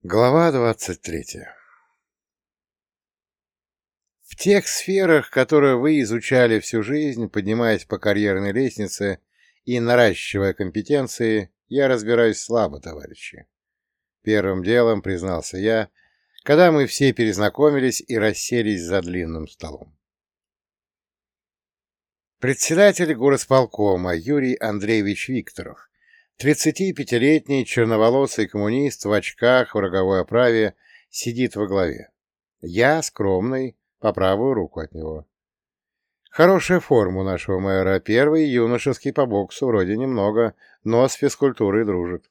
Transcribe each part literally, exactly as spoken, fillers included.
Глава двадцать третья. В тех сферах, которые вы изучали всю жизнь, поднимаясь по карьерной лестнице и наращивая компетенции, я разбираюсь слабо, товарищи. Первым делом признался я, когда мы все перезнакомились и расселись за длинным столом. Председатель горосполкома Юрий Андреевич Викторов, тридцатипятилетний черноволосый коммунист в очках в роговой оправе, сидит во главе. Я скромный, по правую руку от него. Хорошая форма у нашего мэра, первый юношеский по боксу, вроде немного, но с физкультурой дружит.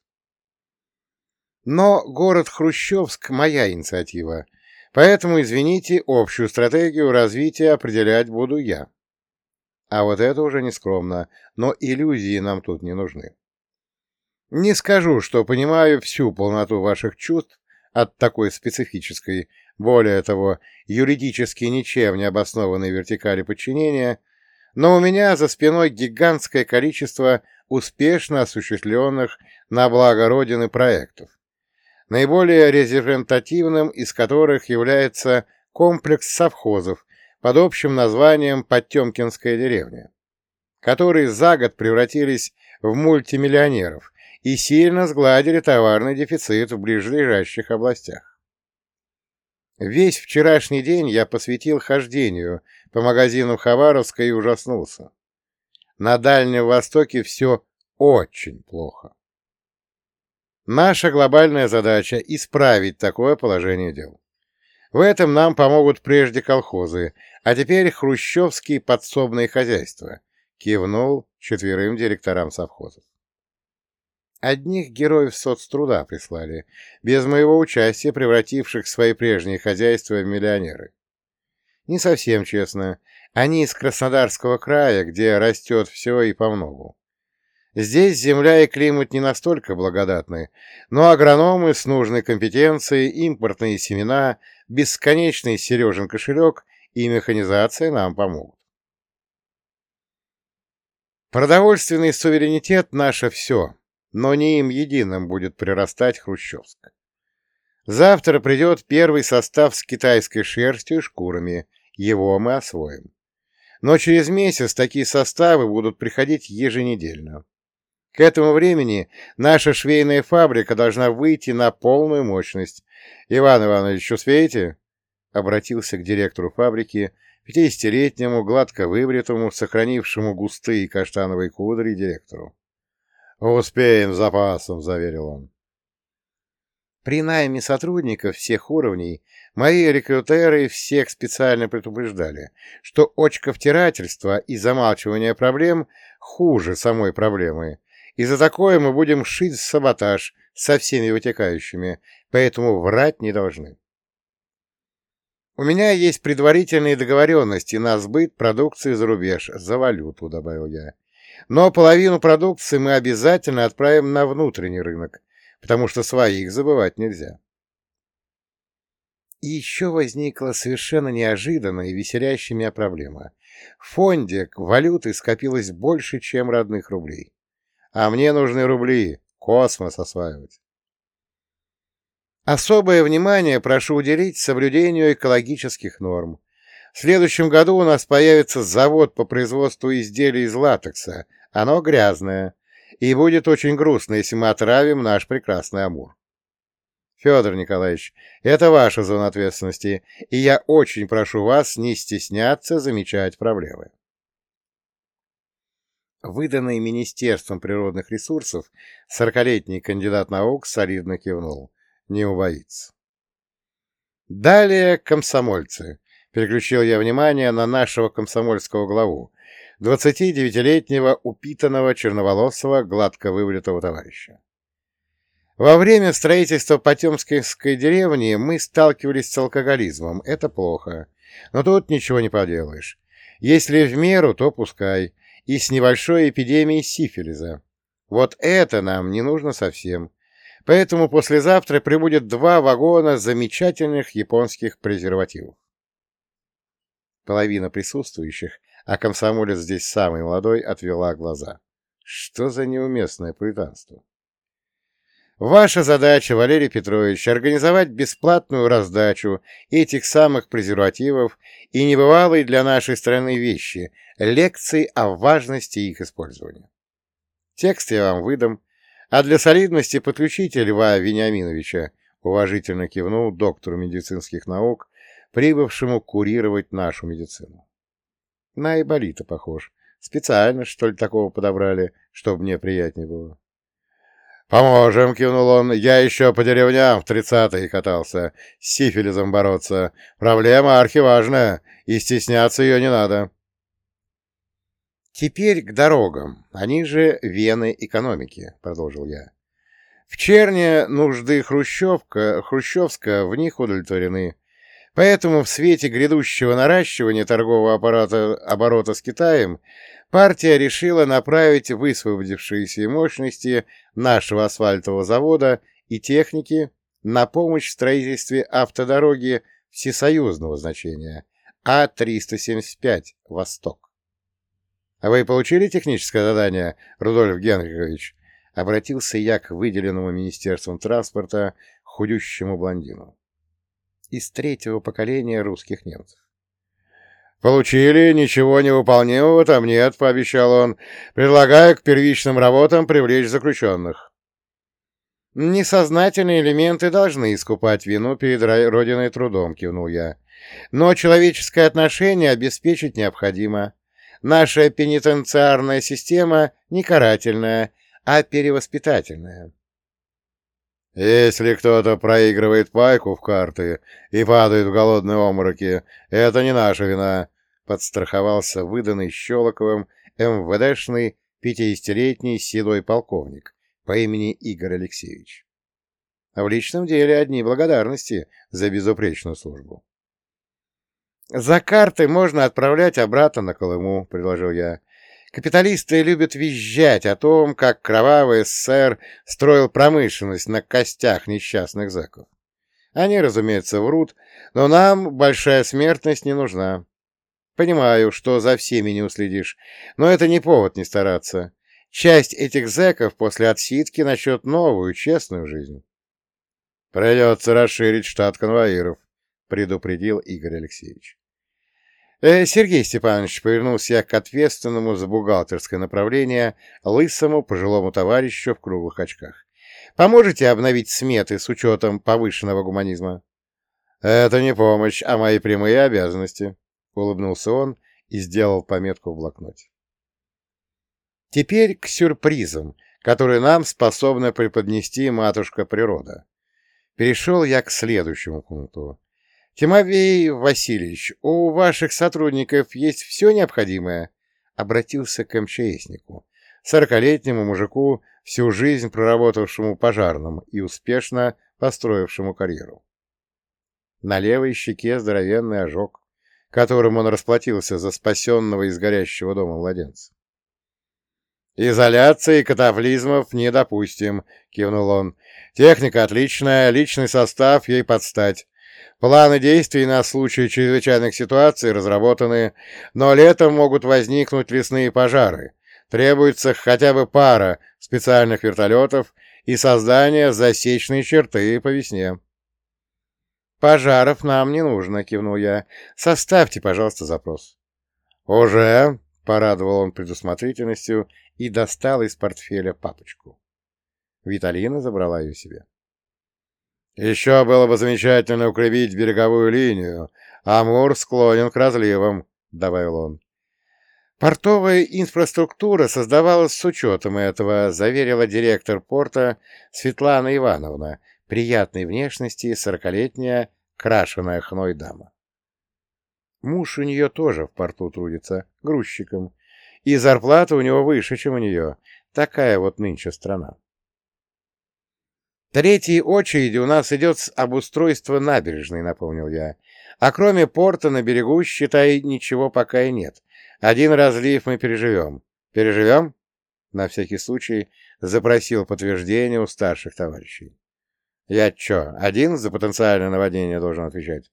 Но город Хрущевск — моя инициатива, поэтому, извините, общую стратегию развития определять буду я. А вот это уже не скромно, но иллюзии нам тут не нужны. Не скажу, что понимаю всю полноту ваших чувств от такой специфической, более того, юридически ничем не обоснованной вертикали подчинения, но у меня за спиной гигантское количество успешно осуществленных на благо Родины проектов, наиболее репрезентативным из которых является комплекс совхозов под общим названием «Потемкинская деревня», которые за год превратились в мультимиллионеров и сильно сгладили товарный дефицит в ближайших областях. Весь вчерашний день я посвятил хождению по магазинам Хабаровска и ужаснулся. На Дальнем Востоке все очень плохо. Наша глобальная задача — исправить такое положение дел. В этом нам помогут прежде колхозы, а теперь хрущевские подсобные хозяйства, кивнул четверым директорам совхозов. Одних героев соцтруда прислали, без моего участия превративших свои прежние хозяйства в миллионеры. Не совсем честно. Они из Краснодарского края, где растет все и помногу. Здесь земля и климат не настолько благодатны, но агрономы с нужной компетенцией, импортные семена, бесконечный Сережин кошелек и механизация нам помогут. Продовольственный суверенитет — наше все. Но не им единым будет прирастать Хрущевск. Завтра придет первый состав с китайской шерстью и шкурами, его мы освоим. Но через месяц такие составы будут приходить еженедельно. К этому времени наша швейная фабрика должна выйти на полную мощность. Иван Иванович, успеете? Обратился к директору фабрики, пятидесятилетнему, гладко выбритому, сохранившему густые каштановые кудри директору. «Успеем с запасом», — заверил он. При найме сотрудников всех уровней мои рекрутеры всех специально предупреждали, что очковтирательство и замалчивание проблем хуже самой проблемы, и за такое мы будем шить саботаж со всеми вытекающими, поэтому врать не должны. У меня есть предварительные договоренности на сбыт продукции за рубеж, за валюту, — добавил я. Но половину продукции мы обязательно отправим на внутренний рынок, потому что своих забывать нельзя. И еще возникла совершенно неожиданная и веселящая меня проблема. В фонде валюты скопилось больше, чем родных рублей. А мне нужны рубли, космос осваивать. Особое внимание прошу уделить соблюдению экологических норм. В следующем году у нас появится завод по производству изделий из латекса. Оно грязное. И будет очень грустно, если мы отравим наш прекрасный Амур. Федор Николаевич, это ваша зона ответственности, и я очень прошу вас не стесняться замечать проблемы. Выданный Министерством природных ресурсов сорокалетний кандидат наук солидно кивнул. Не убоится. Далее комсомольцы. Переключил я внимание на нашего комсомольского главу, двадцатидевятилетнего упитанного черноволосого гладко выбритого товарища. Во время строительства Потемкинской деревни мы сталкивались с алкоголизмом. Это плохо. Но тут ничего не поделаешь. Если в меру, то пускай. И с небольшой эпидемией сифилиса. Вот это нам не нужно совсем. Поэтому послезавтра прибудет два вагона замечательных японских презервативов. Половина присутствующих, а комсомолец здесь самый молодой, отвела глаза. Что за неуместное пуританство? Ваша задача, Валерий Петрович, организовать бесплатную раздачу этих самых презервативов и небывалые для нашей страны вещи, лекции о важности их использования. Текст я вам выдам, а для солидности подключите Льва Вениаминовича, уважительно кивнул доктору медицинских наук, прибывшему курировать нашу медицину. На Айболита похож. Специально, что ли, такого подобрали, чтобы мне приятнее было. «Поможем», — кивнул он. «Я еще по деревням в тридцатые катался, с сифилисом бороться. Проблема архиважная, и стесняться ее не надо». «Теперь к дорогам, они же вены экономики», — продолжил я. «В черне нужды Хрущевка, Хрущевска в них удовлетворены. Поэтому в свете грядущего наращивания торгового аппарата, оборота с Китаем партия решила направить высвободившиеся мощности нашего асфальтового завода и техники на помощь в строительстве автодороги всесоюзного значения А триста семьдесят пять «Восток». «Вы получили техническое задание, Рудольф Генрихович?» — обратился я к выделенному Министерством транспорта худющему блондину. Из третьего поколения русских немцев. «Получили, ничего невыполнимого там нет», — пообещал он. «Предлагаю к первичным работам привлечь заключенных». «Несознательные элементы должны искупать вину перед Родиной трудом», — кивнул я. «Но человеческое отношение обеспечить необходимо. Наша пенитенциарная система не карательная, а перевоспитательная». «Если кто-то проигрывает пайку в карты и падает в голодные обмороки, это не наша вина», — подстраховался выданный Щелоковым МВДшный пятидесятилетний седой полковник по имени Игорь Алексеевич. А в личном деле одни благодарности за безупречную службу. «За карты можно отправлять обратно на Колыму», — предложил я. «Капиталисты любят визжать о том, как кровавый СССР строил промышленность на костях несчастных зэков. Они, разумеется, врут, но нам большая смертность не нужна. Понимаю, что за всеми не уследишь, но это не повод не стараться. Часть этих зэков после отсидки начнет новую, честную жизнь». «Придется расширить штат конвоиров», — предупредил Игорь Алексеевич. Э, «Сергей Степанович», — повернулся я к ответственному за бухгалтерское направление лысому пожилому товарищу в круглых очках. «Поможете обновить сметы с учетом повышенного гуманизма?» «Это не помощь, а мои прямые обязанности», — улыбнулся он и сделал пометку в блокноте. Теперь к сюрпризам, которые нам способна преподнести матушка природа. Перешел я к следующему пункту. «Тимофей Васильевич, у ваших сотрудников есть все необходимое?» — обратился к МЧСнику, сорокалетнему мужику, всю жизнь проработавшему пожарным и успешно построившему карьеру. На левой щеке здоровенный ожог, которым он расплатился за спасенного из горящего дома младенца. «Изоляции и катаклизмов не допустим», — кивнул он. «Техника отличная, личный состав ей подстать. Планы действий на случай чрезвычайных ситуаций разработаны, но летом могут возникнуть лесные пожары. Требуется хотя бы пара специальных вертолетов и создание засечной черты по весне». «Пожаров нам не нужно», — кивнул я. «Составьте, пожалуйста, запрос». «Уже», — порадовал он предусмотрительностью и достал из портфеля папочку. Виталина забрала ее себе. «Еще было бы замечательно укрепить береговую линию. Амур склонен к разливам», — добавил он. «Портовая инфраструктура создавалась с учетом этого», — заверила директор порта Светлана Ивановна, приятной внешности, сорокалетняя, крашеная хной дама. Муж у нее тоже в порту трудится, грузчиком, и зарплата у него выше, чем у нее. Такая вот нынче страна. «Третьей очереди у нас идет обустройство набережной», — напомнил я. «А кроме порта на берегу, считай, ничего пока и нет. Один разлив мы переживем». «Переживем?» — на всякий случай запросил подтверждение у старших товарищей. «Я чё, один за потенциальное наводнение должен отвечать?»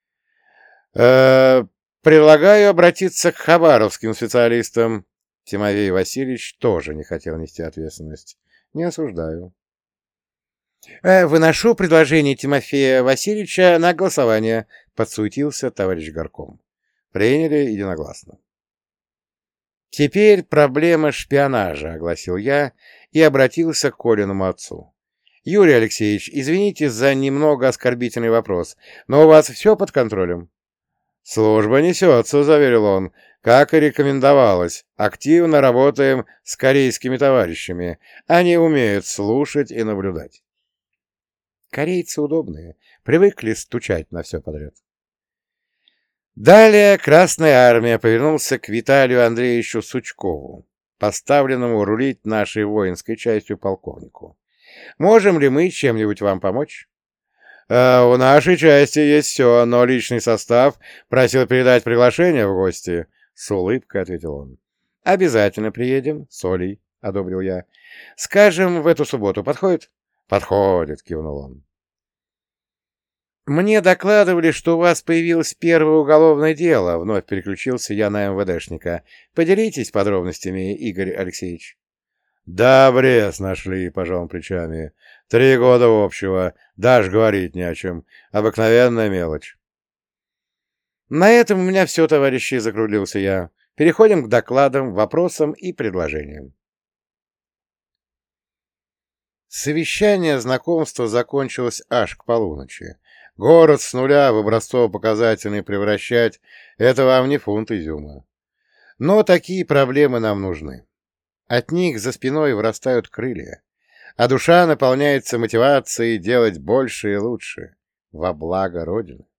э «Предлагаю обратиться к хабаровским специалистам». Тимофей Васильевич тоже не хотел нести ответственность. «Не осуждаю». Э, «Выношу предложение Тимофея Васильевича на голосование», — подсуетился товарищ горком. Приняли единогласно. «Теперь проблема шпионажа», — огласил я и обратился к Колиному отцу. «Юрий Алексеевич, извините за немного оскорбительный вопрос, но у вас все под контролем?» «Служба несется», — заверил он, — «как и рекомендовалось. Активно работаем с корейскими товарищами. Они умеют слушать и наблюдать». Корейцы удобные, привыкли стучать на все подряд. Далее Красная Армия повернулся к Виталию Андреевичу Сучкову, поставленному рулить нашей воинской частью полковнику. «Можем ли мы чем-нибудь вам помочь?» «Э, «У нашей части есть все, но личный состав просил передать приглашение в гости», — с улыбкой ответил он. «Обязательно приедем, с Олей», — одобрил я. «Скажем, в эту субботу подходит?» «Подходит», — кивнул он. «Мне докладывали, что у вас появилось первое уголовное дело», — вновь переключился я на МВДшника. «Поделитесь подробностями, Игорь Алексеевич». «Да, обрез нашли», — пожал он плечами. «Три года общего, даже говорить не о чем. Обыкновенная мелочь». «На этом у меня все, товарищи», — закруглился я. «Переходим к докладам, вопросам и предложениям». Совещание знакомства закончилось аж к полуночи. Город с нуля в образцово-показательный превращать — это вам не фунт изюма. Но такие проблемы нам нужны. От них за спиной вырастают крылья, а душа наполняется мотивацией делать больше и лучше во благо Родины.